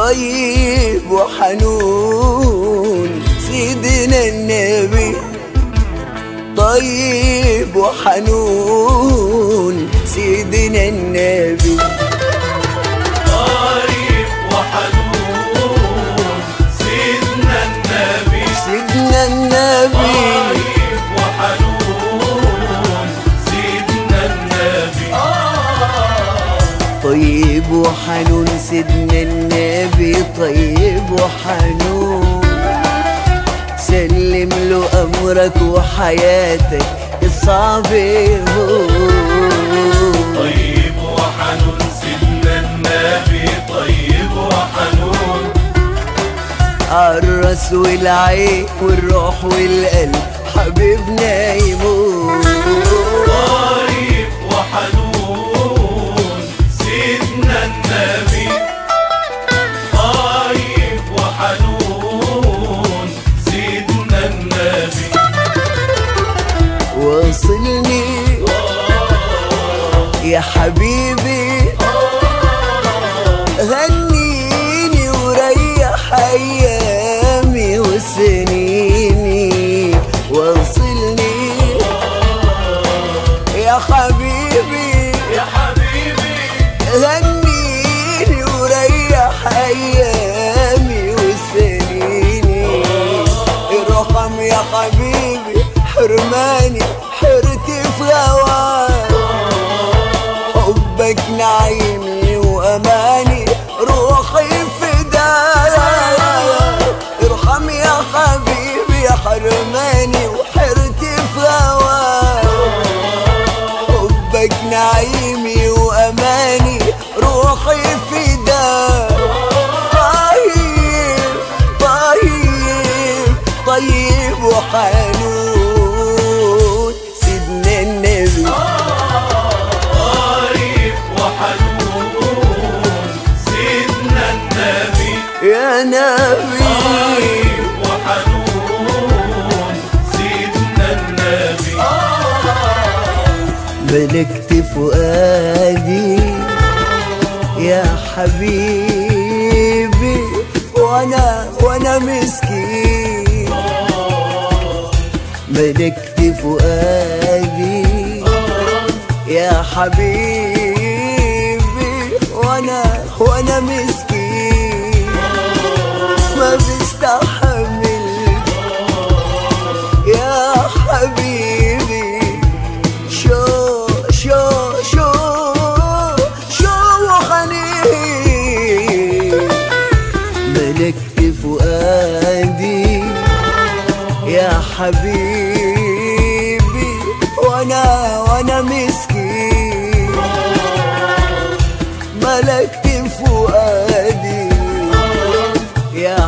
طيب وحنون سيدنا النبي، طيب وحنون سيدنا النبي، طيب وحنون سيدنا النبي، سيدنا النبي، طيب وحنون سيدنا النبي، طيب وحنون سيدنا النبي، طيب وحنون سلم له أمرك وحياتك الصعب طيب وحنون سيدنا النبي، طيب وحنون عالراس والعين والروح والقلب حبيبنا يموت. طيب وحنون سيدنا النبي، طيب وحنون سيدنا النبي، وصلني يا حبيبي غنيني وريح ايامي وسنيني، وصلني يا حبيبي يا حبيبي غنيني وريح ايامي وسنيني، ارحم يا حبيبي حرماني حرتي في هواك، حبك نعيمي واماني روحي فداك، ارحم يا حبيبي يا حرماني وحرتي في هواك، حبك نعيمي واماني روحي فداك، طيب طيب طيب وحنون سيدنا النبي، طيب وحنون سيدنا النبي، يا نبي طيب وحنون سيدنا النبي، ملكت فؤادي يا حبيبي وانا مسكين، ملكت فؤادي يا حبيبي وانا مسكين، ما بستحمل يا حبيبي شو وحنين، ملكت فؤادي يا حبيبي وانا مسكين، ملكت فؤادي يا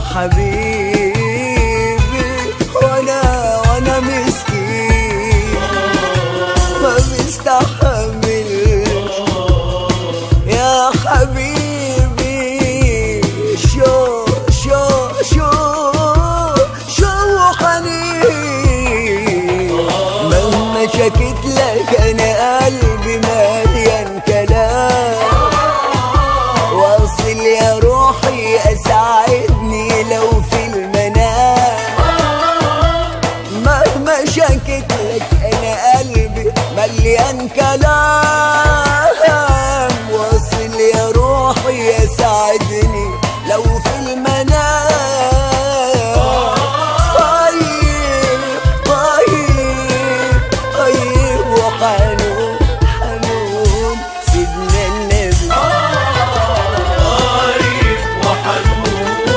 حبيبي وانا مسكين، ما بستحمل يا حبيبي شو حنين، مهما شكيت لك انا قلبي مليان كلام، واصل يا روحي اسعدني لو في المنام، مهما شكيت لك انا قلبي مليان كلام، واصل يا روحي يسعدني لو في المنام، طيب طيب طيب وحنون حنون سيدنا النبي، طيب وحنون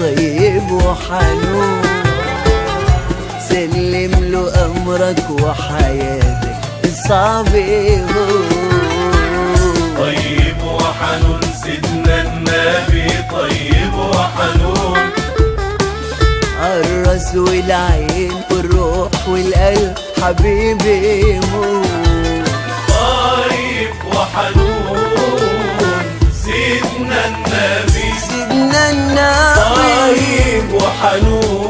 طيب وحنون، سلم له أمرك وحياتك الصعب يهون. طيب وحنون سيدنا النبي طيب وحنون، الراس والعين والروح والقلب حبيبي يموت. طيب وحنون سيدنا النبي سيدنا النبي طيب وحنون،